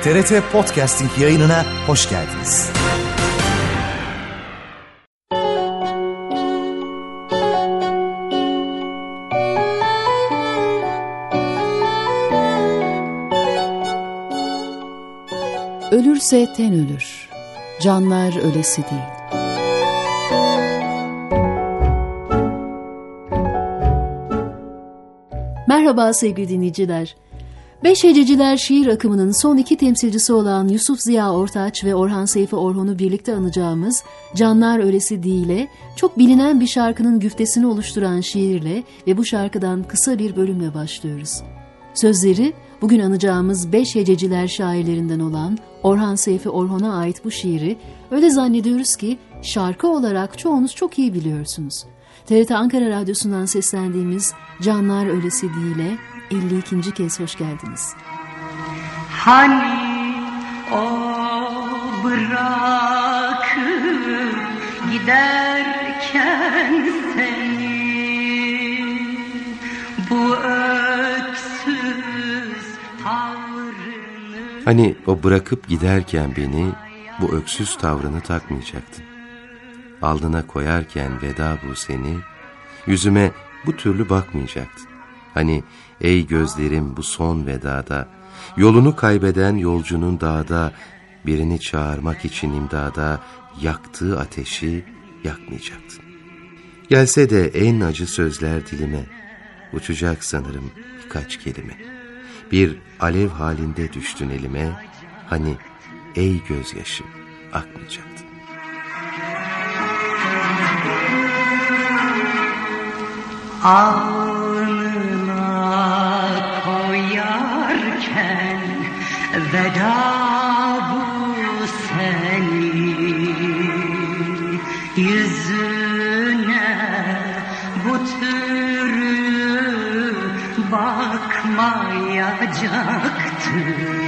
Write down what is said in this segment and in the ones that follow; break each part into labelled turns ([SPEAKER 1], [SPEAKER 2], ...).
[SPEAKER 1] TRT Podcasting yayınına hoş geldiniz.
[SPEAKER 2] Ölürse ten ölür, canlar ölesi değil. Merhaba sevgili dinleyiciler. Beş Hececiler şiir akımının son iki temsilcisi olan Yusuf Ziya Ortaç ve Orhan Seyfi Orhon'u birlikte anacağımız Canlar Ölesi Değil'e çok bilinen bir şarkının güftesini oluşturan şiirle ve bu şarkıdan kısa bir bölümle başlıyoruz. Sözleri bugün anacağımız Beş Hececiler şairlerinden olan Orhan Seyfi Orhon'a ait bu şiiri öyle zannediyoruz ki şarkı olarak çoğunuz çok iyi biliyorsunuz. TRT Ankara Radyosu'ndan seslendiğimiz Canlar Ölesi Değil'e 52. kez hoş geldiniz.
[SPEAKER 3] Hani o bırakıp giderken seni bu öksüz tavrını...
[SPEAKER 4] Hani o bırakıp giderken beni bu öksüz tavrını takmayacaktın. Alnına koyarken veda bu seni, yüzüme bu türlü bakmayacaktın. Hani ey gözlerim bu son vedada, yolunu kaybeden yolcunun dağda, birini çağırmak için imdada yaktığı ateşi yakmayacaktın. Gelse de en acı sözler dilime, uçacak sanırım birkaç kelime. Bir alev halinde düştün elime, hani ey gözyaşım akmayacaktın.
[SPEAKER 3] Alnına koyarken veda bu senin, yüzüne bu türlü bakmayacaktım.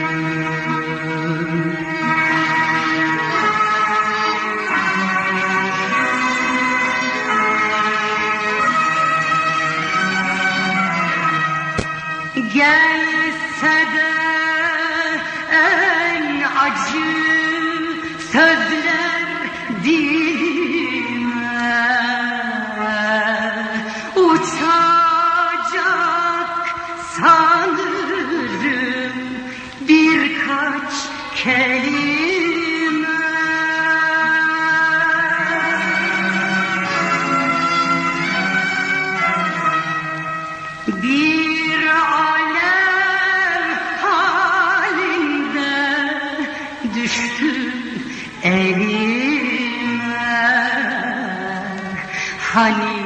[SPEAKER 3] Gelse de en acı sözler dilime, uçacak sanırım birkaç kelime. Bir alev halinde düştü elime, hani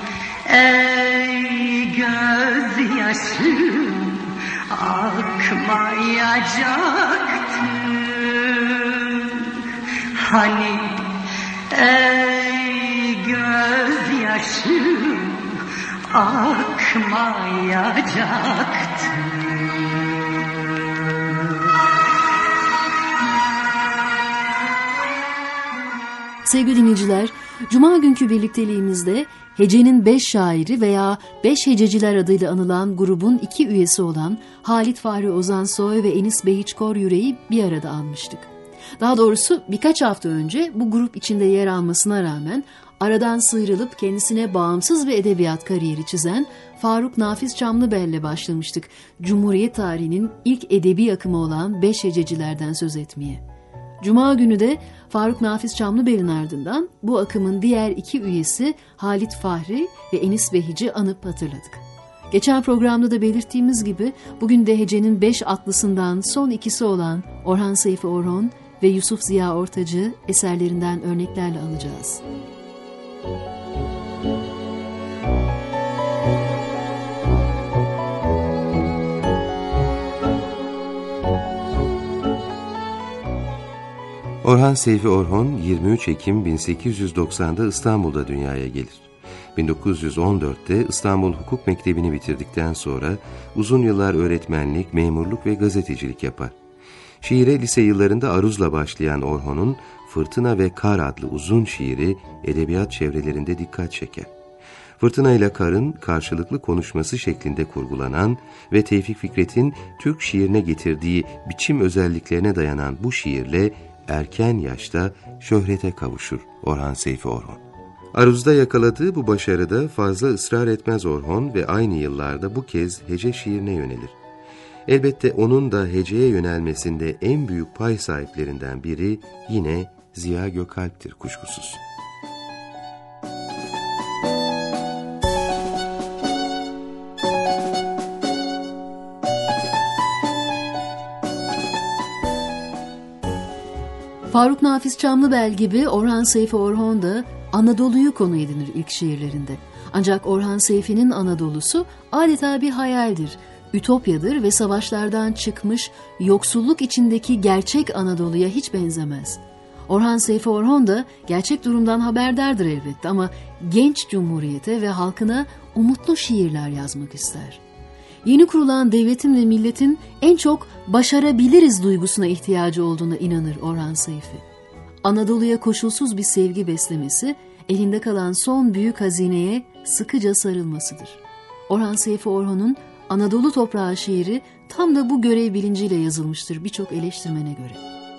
[SPEAKER 3] ey gözyaşım akmayacaktı, hani ey gözyaşım akmayacaktı.
[SPEAKER 2] Sevgili dinleyiciler, Cuma günkü birlikteliğimizde Hece'nin 5 şairi veya 5 Hececiler adıyla anılan grubun 2 üyesi olan Halit Fahri Ozansoy ve Enis Behiç Koryürek'i bir arada almıştık. Daha doğrusu birkaç hafta önce bu grup içinde yer almasına rağmen aradan sıyrılıp kendisine bağımsız bir edebiyat kariyeri çizen Faruk Nafiz Çamlıbel'le başlamıştık. Cumhuriyet tarihinin ilk edebi akımı olan 5 Hececilerden söz etmeye. Cuma günü de Faruk Nafiz Çamlıbel'in ardından bu akımın diğer 2 üyesi Halit Fahri ve Enis Behic'i anıp hatırladık. Geçen programda da belirttiğimiz gibi bugün de Hece'nin 5 atlısından son ikisi olan Orhan Seyfi Orhon ve Yusuf Ziya Ortaç'ı eserlerinden örneklerle anacağız.
[SPEAKER 4] Orhan Seyfi Orhon 23 Ekim 1890'da İstanbul'da dünyaya gelir. 1914'te İstanbul Hukuk Mektebi'ni bitirdikten sonra uzun yıllar öğretmenlik, memurluk ve gazetecilik yapar. Şiire lise yıllarında aruzla başlayan Orhon'un Fırtına ve Kar adlı uzun şiiri edebiyat çevrelerinde dikkat çeker. Fırtına ile Kar'ın karşılıklı konuşması şeklinde kurgulanan ve Tevfik Fikret'in Türk şiirine getirdiği biçim özelliklerine dayanan bu şiirle erken yaşta şöhrete kavuşur Orhan Seyfi Orhon. Aruz'da yakaladığı bu başarıda fazla ısrar etmez Orhon ve aynı yıllarda bu kez hece şiirine yönelir. Elbette onun da heceye yönelmesinde en büyük pay sahiplerinden biri yine Ziya Gökalp'tir kuşkusuz.
[SPEAKER 2] Faruk Nafiz Çamlıbel gibi Orhan Seyfi Orhon da Anadolu'yu konu edinir ilk şiirlerinde. Ancak Orhan Seyfi'nin Anadolu'su adeta bir hayaldir, ütopyadır ve savaşlardan çıkmış, yoksulluk içindeki gerçek Anadolu'ya hiç benzemez. Orhan Seyfi Orhon da gerçek durumdan haberdardır elbette ama genç cumhuriyete ve halkına umutlu şiirler yazmak ister. Yeni kurulan devletin ve milletin en çok başarabiliriz duygusuna ihtiyacı olduğuna inanır Orhan Seyfi. Anadolu'ya koşulsuz bir sevgi beslemesi, elinde kalan son büyük hazineye sıkıca sarılmasıdır. Orhan Seyfi Orhon'un Anadolu Toprağı şiiri tam da bu görev bilinciyle yazılmıştır birçok eleştirmene göre.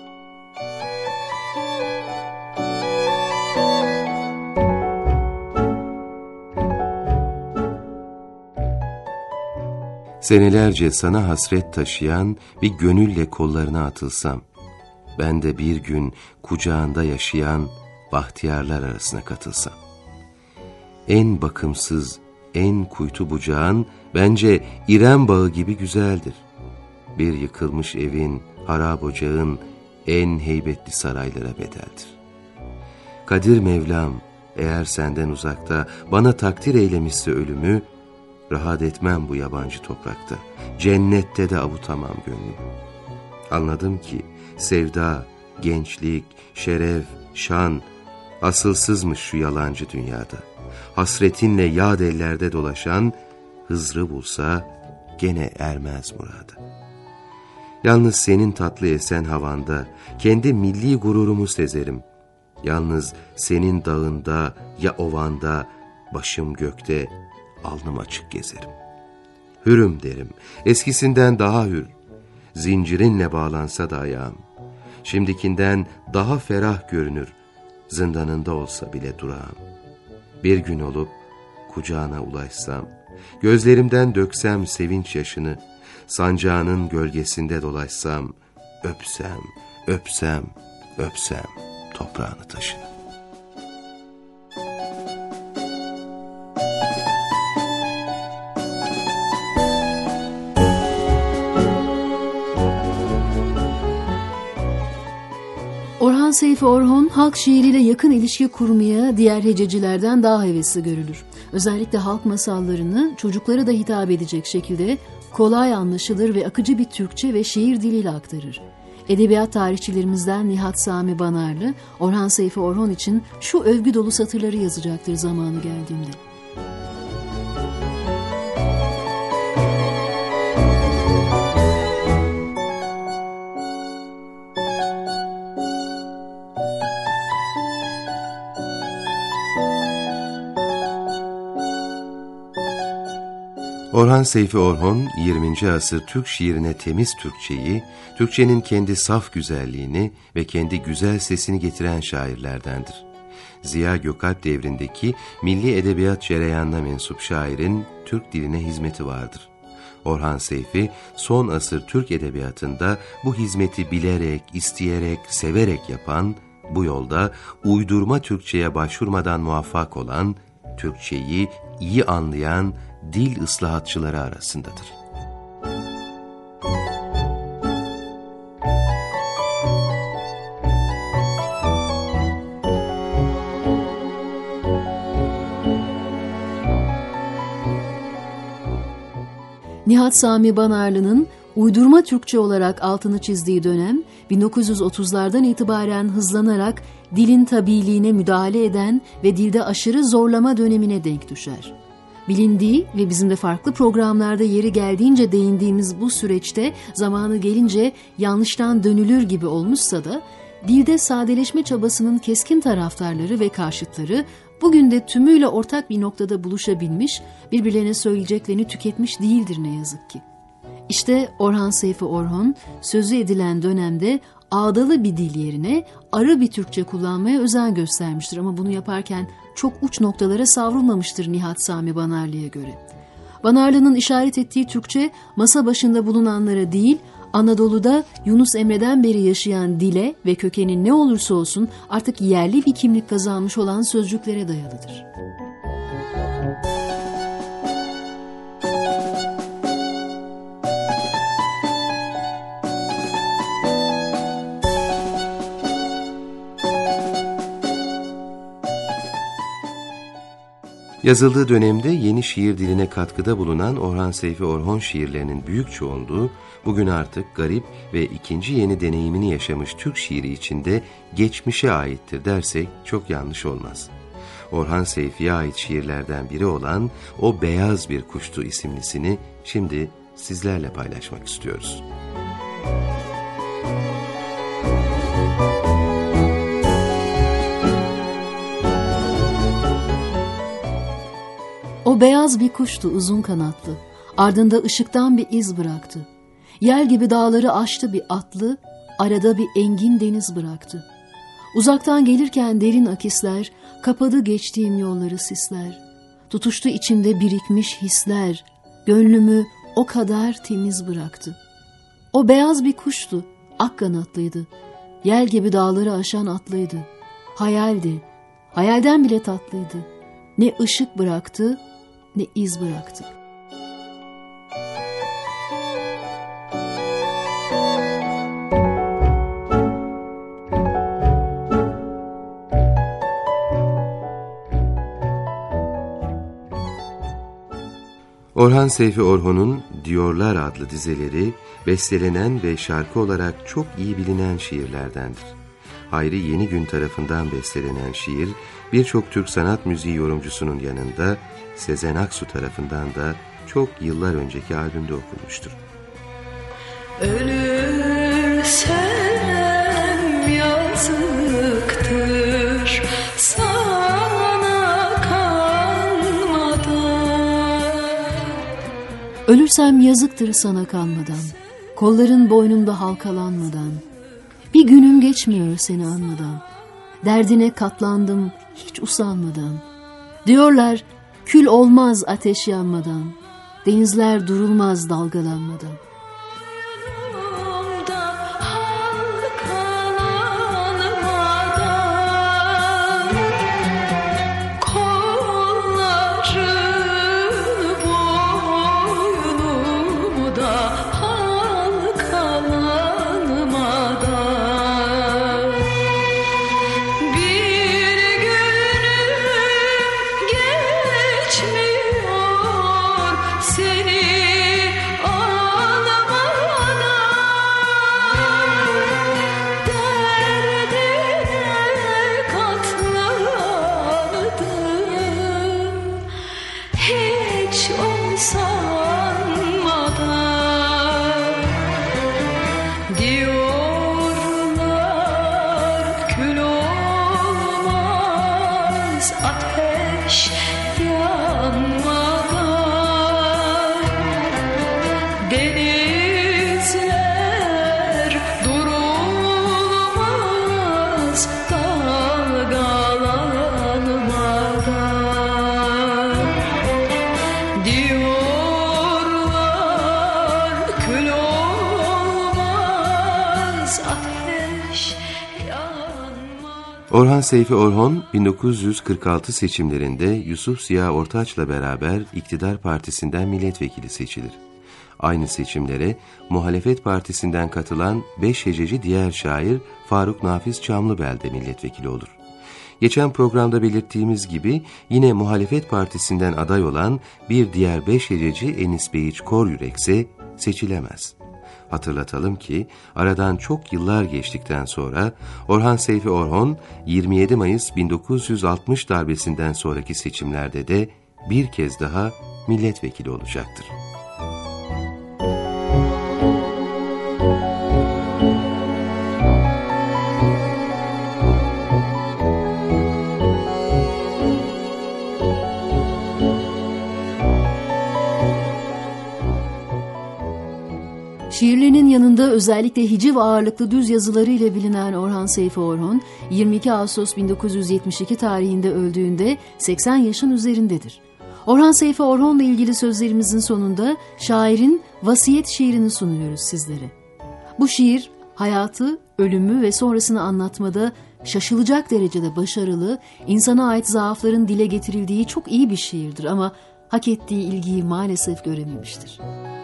[SPEAKER 4] Senelerce sana hasret taşıyan bir gönülle kollarına atılsam, ben de bir gün kucağında yaşayan bahtiyarlar arasına katılsam. En bakımsız, en kuytu bucağın bence İrem bağı gibi güzeldir. Bir yıkılmış evin, harap ocağın en heybetli saraylara bedeldir. Kadir Mevlam, eğer senden uzakta bana takdir eylemişse ölümü, rahat etmem bu yabancı toprakta, cennette de avutamam gönlümü. Anladım ki sevda, gençlik, şeref, şan, asılsızmış şu yalancı dünyada. Hasretinle yad ellerde dolaşan, Hızr'ı bulsa gene ermez murada. Yalnız senin tatlı esen havanda, kendi milli gururumu sezerim. Yalnız senin dağında ya ovanda, başım gökte, alnım açık gezerim. Hürüm derim, eskisinden daha hür. Zincirinle bağlansa da ayağım, şimdikinden daha ferah görünür. Zindanında olsa bile durağım. Bir gün olup kucağına ulaşsam, gözlerimden döksem sevinç yaşını, sancağının gölgesinde dolaşsam, öpsem, öpsem, öpsem toprağını taşını.
[SPEAKER 2] Orhan Seyfi Orhon, halk şiiriyle yakın ilişki kurmaya diğer hececilerden daha hevesli görülür. Özellikle halk masallarını çocuklara da hitap edecek şekilde kolay anlaşılır ve akıcı bir Türkçe ve şiir diliyle aktarır. Edebiyat tarihçilerimizden Nihat Sami Banarlı, Orhan Seyfi Orhon için şu övgü dolu satırları yazacaktır zamanı geldiğinde.
[SPEAKER 4] Orhan Seyfi Orhon, 20. asır Türk şiirine temiz Türkçeyi, Türkçenin kendi saf güzelliğini ve kendi güzel sesini getiren şairlerdendir. Ziya Gökalp devrindeki milli edebiyat cereyanına mensup şairin Türk diline hizmeti vardır. Orhan Seyfi, son asır Türk edebiyatında bu hizmeti bilerek, isteyerek, severek yapan, bu yolda uydurma Türkçe'ye başvurmadan muvaffak olan, Türkçeyi iyi anlayan dil ıslahatçıları arasındadır.
[SPEAKER 2] Nihat Sami Banarlı'nın uydurma Türkçe olarak altını çizdiği dönem, 1930'lardan itibaren hızlanarak dilin tabiiliğine müdahale eden ve dilde aşırı zorlama dönemine denk düşer. Bilindiği ve bizim de farklı programlarda yeri geldiğince değindiğimiz bu süreçte zamanı gelince yanlıştan dönülür gibi olmuşsa da, dilde sadeleşme çabasının keskin taraftarları ve karşıtları bugün de tümüyle ortak bir noktada buluşabilmiş, birbirlerine söyleyeceklerini tüketmiş değildir ne yazık ki. İşte Orhan Seyfi Orhon sözü edilen dönemde ağdalı bir dil yerine arı bir Türkçe kullanmaya özen göstermiştir ama bunu yaparken çok uç noktalara savrulmamıştır Nihat Sami Banarlı'ya göre. Banarlı'nın işaret ettiği Türkçe masa başında bulunanlara değil, Anadolu'da Yunus Emre'den beri yaşayan dile ve kökenin ne olursa olsun artık yerli bir kimlik kazanmış olan sözcüklere dayalıdır.
[SPEAKER 4] Yazıldığı dönemde yeni şiir diline katkıda bulunan Orhan Seyfi Orhon şiirlerinin büyük çoğunluğu bugün artık garip ve ikinci yeni deneyimini yaşamış Türk şiiri içinde geçmişe aittir dersek çok yanlış olmaz. Orhan Seyfi'ye ait şiirlerden biri olan O Beyaz Bir Kuştu isimlisini şimdi sizlerle paylaşmak istiyoruz.
[SPEAKER 2] O beyaz bir kuştu uzun kanatlı, ardında ışıktan bir iz bıraktı. Yel gibi dağları aştı bir atlı, arada bir engin deniz bıraktı. Uzaktan gelirken derin akisler, kapadı geçtiğim yolları sisler. Tutuştu içimde birikmiş hisler, gönlümü o kadar temiz bıraktı. O beyaz bir kuştu, ak kanatlıydı, yel gibi dağları aşan atlıydı. Hayaldi, hayalden bile tatlıydı. Ne ışık bıraktı, ne iz bıraktı.
[SPEAKER 4] Orhan Seyfi Orhon'un Diyorlar adlı dizeleri bestelenen ve şarkı olarak çok iyi bilinen şiirlerdendir. Hayri Yenigün tarafından bestelenen şiir, birçok Türk sanat müziği yorumcusunun yanında Sezen Aksu tarafından da çok yıllar önceki albümde okunmuştur.
[SPEAKER 5] Ölürsem yazıktır sana kanmadan.
[SPEAKER 2] Ölürsem yazıktır sana kanmadan, kolların boynumda halkalanmadan. Bir günüm geçmiyor seni anmadan, derdine katlandım hiç usanmadan. Diyorlar kül olmaz ateş yanmadan, denizler durulmaz dalgalanmadan.
[SPEAKER 5] Denizler durulmaz dalgalanmadan. Diyorlar kül olmaz ateş yanmaz.
[SPEAKER 4] Orhan Seyfi Orhon 1946 seçimlerinde Yusuf Ziya Ortaç'la beraber İktidar Partisi'nden milletvekili seçilir. Aynı seçimlere Muhalefet Partisi'nden katılan 5 hececi diğer şair Faruk Nafiz Çamlıbel de milletvekili olur. Geçen programda belirttiğimiz gibi yine Muhalefet Partisi'nden aday olan bir diğer 5 hececi Enis Beyiç Koryürek ise seçilemez. Hatırlatalım ki aradan çok yıllar geçtikten sonra Orhan Seyfi Orhon 27 Mayıs 1960 darbesinden sonraki seçimlerde de bir kez daha milletvekili olacaktır.
[SPEAKER 2] şiirinin yanında özellikle hiciv ağırlıklı düz yazılarıyla bilinen Orhan Seyfi Orhon, 22 Ağustos 1972 tarihinde öldüğünde 80 yaşın üzerindedir. Orhan Seyfi Orhon'la ilgili sözlerimizin sonunda şairin vasiyet şiirini sunuyoruz sizlere. Bu şiir, hayatı, ölümü ve sonrasını anlatmada şaşılacak derecede başarılı, insana ait zaafların dile getirildiği çok iyi bir şiirdir ama hak ettiği ilgiyi maalesef görememiştir.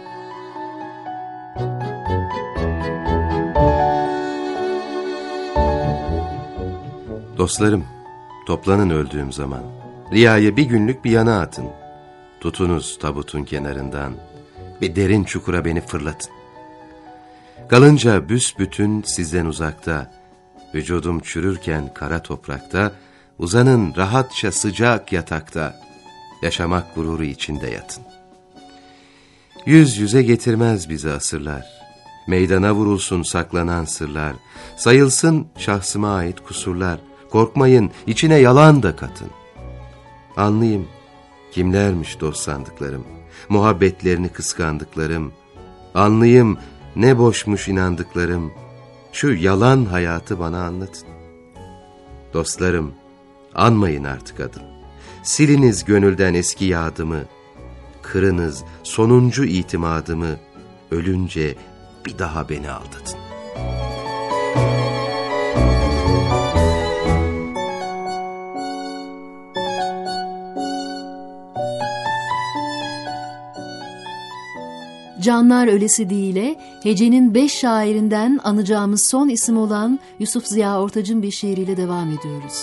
[SPEAKER 4] Dostlarım, toplanın öldüğüm zaman. Riyayı bir günlük bir yana atın. Tutunuz tabutun kenarından. Bir derin çukura beni fırlatın. Kalınca büsbütün sizden uzakta, vücudum çürürken kara toprakta, uzanın rahatça sıcak yatakta, yaşamak gururu içinde yatın. Yüz yüze getirmez bizi asırlar, meydana vurulsun saklanan sırlar, sayılsın şahsıma ait kusurlar, korkmayın içine yalan da katın. Anlayayım kimlermiş dost sandıklarım, muhabbetlerini kıskandıklarım, anlayayım ne boşmuş inandıklarım, şu yalan hayatı bana anlatın. Dostlarım, anmayın artık adım, siliniz gönülden eski yadımı, kırınız sonuncu itimadımı, ölünce bir daha beni aldatın.
[SPEAKER 2] Canlar Ölesi Değil'e hecenin 5 şairinden anacağımız son isim olan Yusuf Ziya Ortaç'ın bir şiiriyle devam ediyoruz.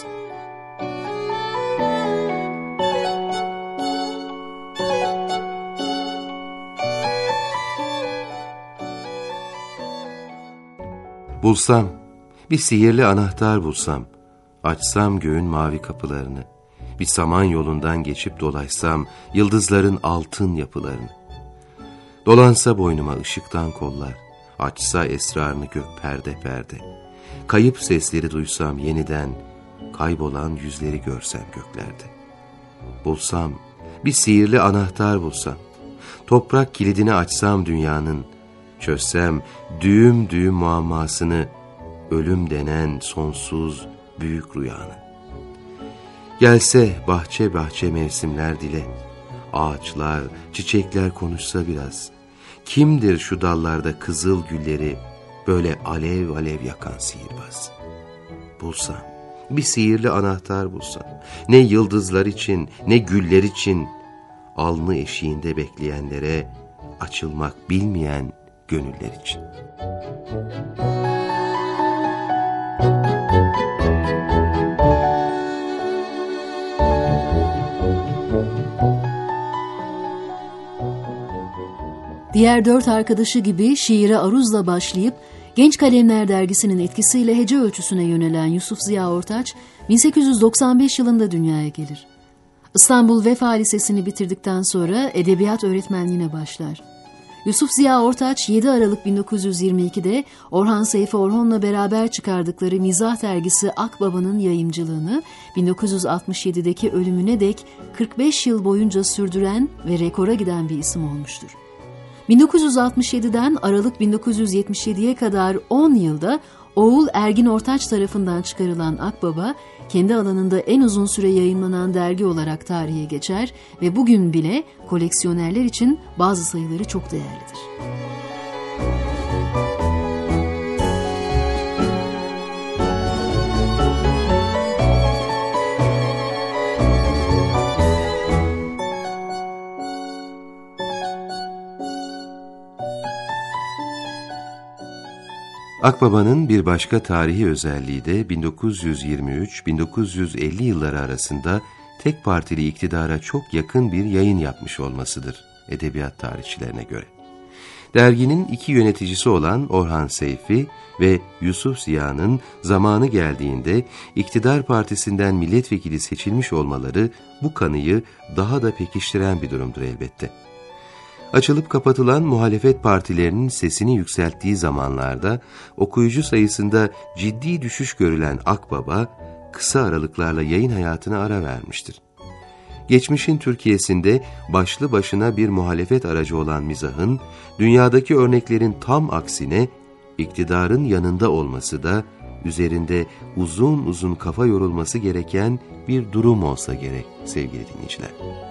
[SPEAKER 4] Bulsam, bir sihirli anahtar bulsam, açsam göğün mavi kapılarını, bir saman yolundan geçip dolaşsam yıldızların altın yapılarını, dolansa boynuma ışıktan kollar, açsa esrarını gök perde perde, kayıp sesleri duysam yeniden, kaybolan yüzleri görsem göklerde. Bulsam, bir sihirli anahtar bulsam, toprak kilidini açsam dünyanın, çözsem düğüm düğüm muammasını, ölüm denen sonsuz büyük rüyanın. Gelse bahçe bahçe mevsimler dile, ağaçlar, çiçekler konuşsa biraz, kimdir şu dallarda kızıl gülleri böyle alev alev yakan sihirbaz? Bulsam, bir sihirli anahtar bulsam, ne yıldızlar için ne güller için, alnı eşiğinde bekleyenlere, açılmak bilmeyen gönüller için.
[SPEAKER 2] Diğer 4 arkadaşı gibi şiire aruzla başlayıp Genç Kalemler dergisinin etkisiyle hece ölçüsüne yönelen Yusuf Ziya Ortaç 1895 yılında dünyaya gelir. İstanbul Vefa Lisesi'ni bitirdikten sonra edebiyat öğretmenliğine başlar. Yusuf Ziya Ortaç 7 Aralık 1922'de Orhan Seyfi Orhon'la beraber çıkardıkları Mizah dergisi Akbaba'nın yayımcılığını 1967'deki ölümüne dek 45 yıl boyunca sürdüren ve rekora giden bir isim olmuştur. 1967'den Aralık 1977'ye kadar 10 yılda oğul Ergin Ortaç tarafından çıkarılan Akbaba, kendi alanında en uzun süre yayınlanan dergi olarak tarihe geçer ve bugün bile koleksiyonerler için bazı sayıları çok değerlidir.
[SPEAKER 4] Akbaba'nın bir başka tarihi özelliği de 1923-1950 yılları arasında tek partili iktidara çok yakın bir yayın yapmış olmasıdır edebiyat tarihçilerine göre. Derginin 2 yöneticisi olan Orhan Seyfi ve Yusuf Ziya'nın zamanı geldiğinde iktidar partisinden milletvekili seçilmiş olmaları bu kanıyı daha da pekiştiren bir durumdur elbette. Açılıp kapatılan muhalefet partilerinin sesini yükselttiği zamanlarda okuyucu sayısında ciddi düşüş görülen Akbaba, kısa aralıklarla yayın hayatına ara vermiştir. Geçmişin Türkiye'sinde başlı başına bir muhalefet aracı olan mizahın, dünyadaki örneklerin tam aksine iktidarın yanında olması da üzerinde uzun uzun kafa yorulması gereken bir durum olsa gerek sevgili dinleyiciler.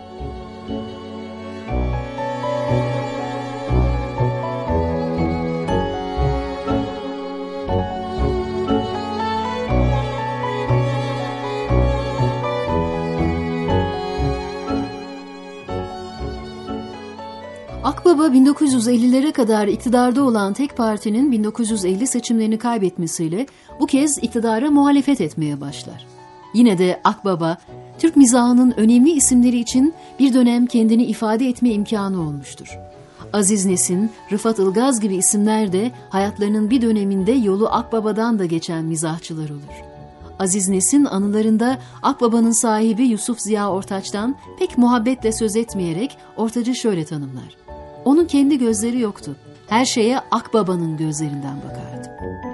[SPEAKER 2] Akbaba 1950'lere kadar iktidarda olan tek partinin 1950 seçimlerini kaybetmesiyle bu kez iktidara muhalefet etmeye başlar. Yine de Akbaba, Türk mizahının önemli isimleri için bir dönem kendini ifade etme imkanı olmuştur. Aziz Nesin, Rıfat Ilgaz gibi isimler de hayatlarının bir döneminde yolu Akbaba'dan da geçen mizahçılar olur. Aziz Nesin anılarında Akbaba'nın sahibi Yusuf Ziya Ortaç'tan pek muhabbetle söz etmeyerek Ortaç'ı şöyle tanımlar. Onun kendi gözleri yoktu. Her şeye Akbaba'nın gözlerinden bakardı.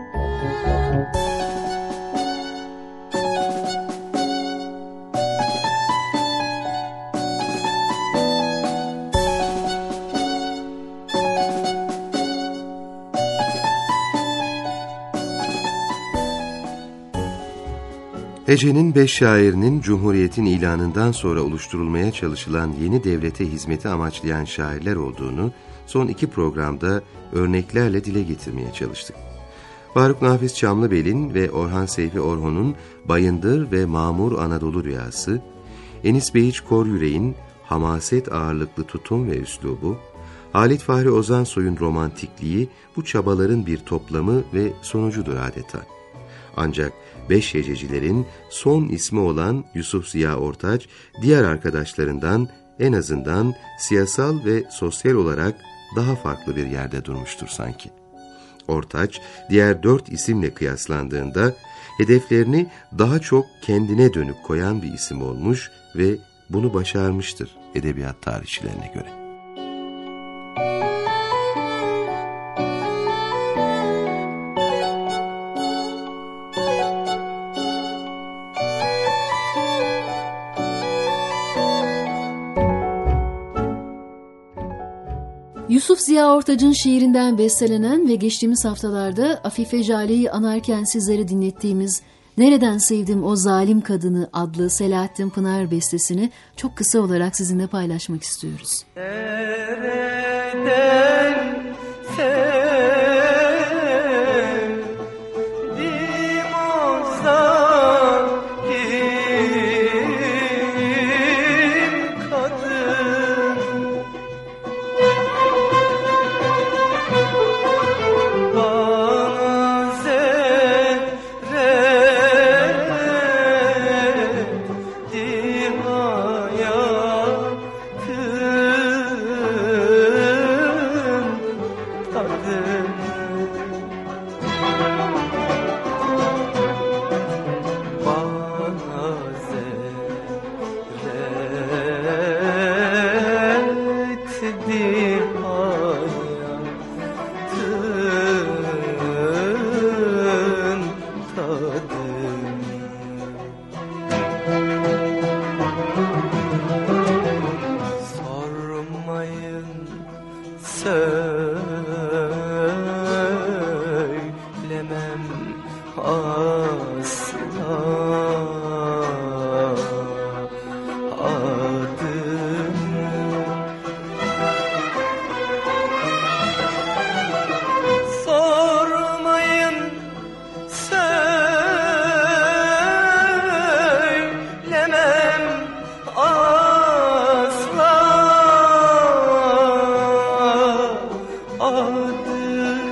[SPEAKER 4] Hece'nin 5 şairinin Cumhuriyet'in ilanından sonra oluşturulmaya çalışılan yeni devlete hizmeti amaçlayan şairler olduğunu son 2 programda örneklerle dile getirmeye çalıştık. Faruk Nafiz Çamlıbel'in ve Orhan Seyfi Orhon'un Bayındır ve Mamur Anadolu Rüyası, Enis Behiç Koryürek'in hamaset ağırlıklı tutum ve üslubu, Halit Fahri Ozansoy'un romantikliği bu çabaların bir toplamı ve sonucudur adeta. Ancak 5 hececilerin son ismi olan Yusuf Ziya Ortaç, diğer arkadaşlarından en azından siyasal ve sosyal olarak daha farklı bir yerde durmuştur sanki. Ortaç, diğer 4 isimle kıyaslandığında hedeflerini daha çok kendine dönük koyan bir isim olmuş ve bunu başarmıştır edebiyat tarihçilerine göre.
[SPEAKER 2] Yusuf Ziya Ortaç'ın şiirinden bestelenen ve geçtiğimiz haftalarda Afife Jale'yi anarken sizlere dinlettiğimiz Nereden Sevdim O Zalim Kadını adlı Selahattin Pınar bestesini çok kısa olarak sizinle paylaşmak istiyoruz.
[SPEAKER 6] Nereden sevdim o zalim kadın, bana zerretti hayatın tadını. Bana zerretti hayatın tadını. Sormayın, söylemem asla adını. Sormayın, söylemem asla adını.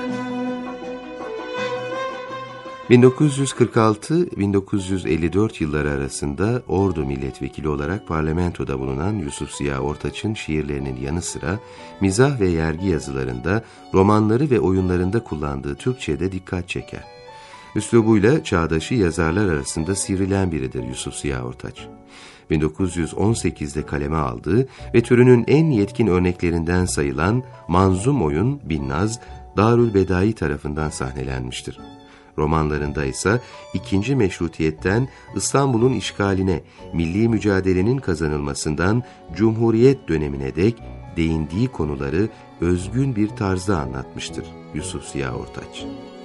[SPEAKER 4] 1946-1954 yılları arasında Ordu milletvekili olarak parlamentoda bulunan Yusuf Ziya Ortaç'ın şiirlerinin yanı sıra mizah ve yergi yazılarında, romanları ve oyunlarında kullandığı Türkçe'de dikkat çeker. Üslubuyla çağdaşı yazarlar arasında sivrilen biridir Yusuf Ziya Ortaç. 1918'de kaleme aldığı ve türünün en yetkin örneklerinden sayılan Manzum Oyun Binnaz, Darülbedai tarafından sahnelenmiştir. Romanlarında ise ikinci meşrutiyetten İstanbul'un işgaline, milli mücadelenin kazanılmasından Cumhuriyet dönemine dek değindiği konuları özgün bir tarzda anlatmıştır Yusuf Ziya Ortaç.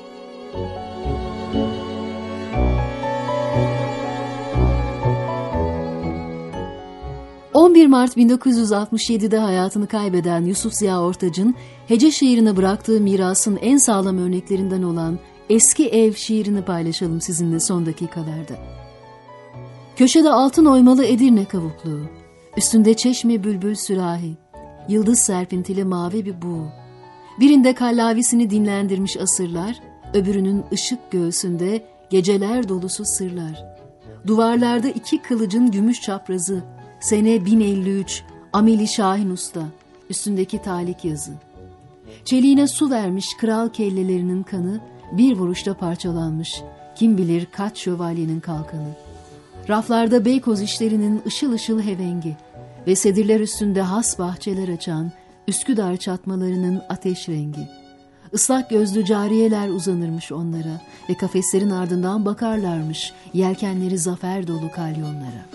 [SPEAKER 2] 11 Mart 1967'de hayatını kaybeden Yusuf Ziya Ortaç'ın hece şiirine bıraktığı mirasın en sağlam örneklerinden olan Eski Ev şiirini paylaşalım sizinle son dakikalarda. Köşede altın oymalı Edirne kavukluğu, üstünde çeşme bülbül sürahi, yıldız serpintili mavi bir buğu. Birinde kallavisini dinlendirmiş asırlar, öbürünün ışık göğsünde geceler dolusu sırlar. Duvarlarda iki kılıcın gümüş çaprazı, sene 1053, Ameli Şahin Usta, üstündeki talik yazı. Çeliğine su vermiş kral kellelerinin kanı, bir vuruşta parçalanmış, kim bilir kaç şövalyenin kalkanı. Raflarda Beykoz işlerinin ışıl ışıl hevengi ve sedirler üstünde has bahçeler açan Üsküdar çatmalarının ateş rengi. Islak gözlü cariyeler uzanırmış onlara ve kafeslerin ardından bakarlarmış yelkenleri zafer dolu kalyonlara.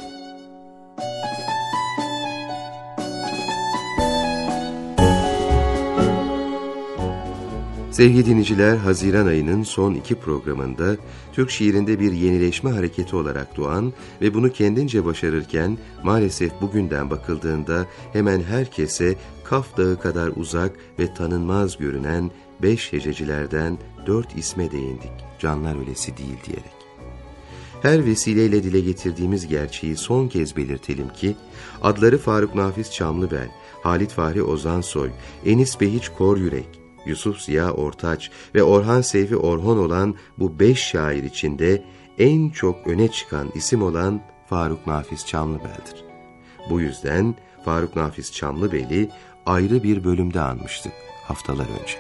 [SPEAKER 4] Sevgili dinleyiciler, Haziran ayının son 2 programında Türk şiirinde bir yenileşme hareketi olarak doğan ve bunu kendince başarırken maalesef bugünden bakıldığında hemen herkese Kaf Dağı kadar uzak ve tanınmaz görünen 5 hececilerden 4 isme değindik, canlar ölesi değil diyerek. Her vesileyle dile getirdiğimiz gerçeği son kez belirtelim ki, adları Faruk Nafiz Çamlıbel, Halit Fahri Ozansoy, Enis Behiç Koryürek, Yusuf Ziya Ortaç ve Orhan Seyfi Orhon olan bu 5 şair içinde en çok öne çıkan isim olan Faruk Nafiz Çamlıbel'dir. Bu yüzden Faruk Nafiz Çamlıbel'i ayrı bir bölümde anmıştık haftalar önce.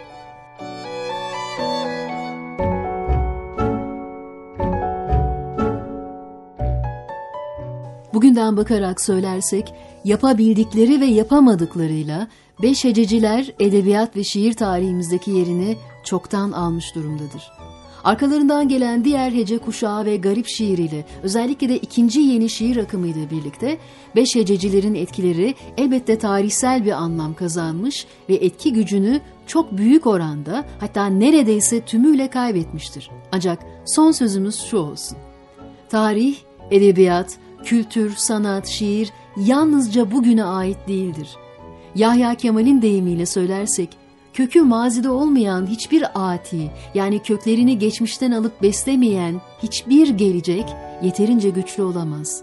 [SPEAKER 2] Bugünden bakarak söylersek, yapabildikleri ve yapamadıklarıyla 5 hececiler edebiyat ve şiir tarihimizdeki yerini çoktan almış durumdadır. Arkalarından gelen diğer hece kuşağı ve garip şiiriyle, özellikle de ikinci yeni şiir akımıyla birlikte 5 hececilerin etkileri elbette tarihsel bir anlam kazanmış ve etki gücünü çok büyük oranda, hatta neredeyse tümüyle kaybetmiştir. Ancak son sözümüz şu olsun: tarih, edebiyat, kültür, sanat, şiir yalnızca bugüne ait değildir. Yahya Kemal'in deyimiyle söylersek, kökü mazide olmayan hiçbir ati, yani köklerini geçmişten alıp beslemeyen hiçbir gelecek yeterince güçlü olamaz.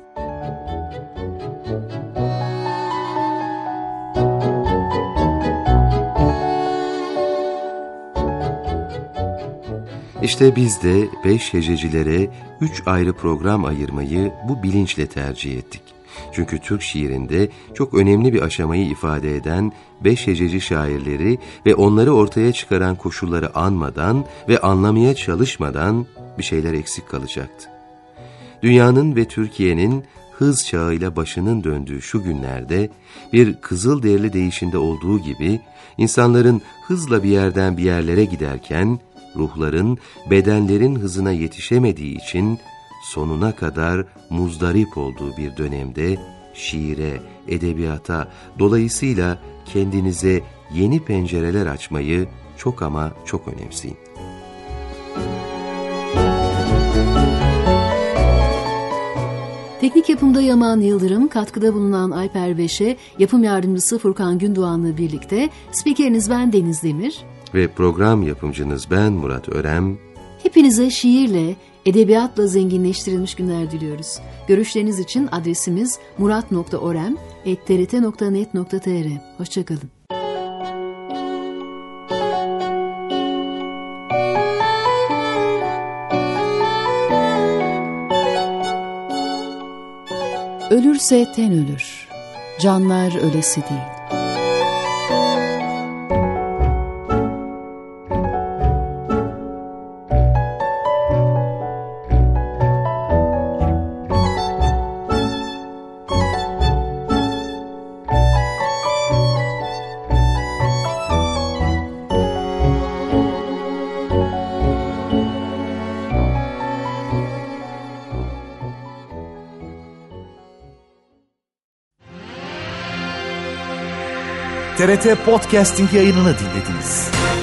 [SPEAKER 4] İşte biz de 5 hececilere 3 ayrı program ayırmayı bu bilinçle tercih ettik. Çünkü Türk şiirinde çok önemli bir aşamayı ifade eden 5 hececi şairleri ve onları ortaya çıkaran koşulları anmadan ve anlamaya çalışmadan bir şeyler eksik kalacaktı. Dünyanın ve Türkiye'nin hız çağıyla başının döndüğü şu günlerde bir Kızılderili deyişinde olduğu gibi insanların hızla bir yerden bir yerlere giderken ruhların bedenlerin hızına yetişemediği için sonuna kadar muzdarip olduğu bir dönemde şiire, edebiyata, dolayısıyla kendinize yeni pencereler açmayı çok ama çok önemseyin.
[SPEAKER 2] Teknik yapımda Yaman Yıldırım, katkıda bulunan Alper Beşe, yapım yardımcısı Furkan Gündoğan'la birlikte spikeriniz ben Deniz Demir
[SPEAKER 4] ve program yapımcınız ben Murat Örem.
[SPEAKER 2] Hepinize şiirle, edebiyatla zenginleştirilmiş günler diliyoruz. Görüşleriniz için adresimiz murat.orem@trt.net.tr. Hoşçakalın. Ölürse ten ölür, canlar ölesi değil.
[SPEAKER 1] TRT Podcasting yayınını dinlediniz.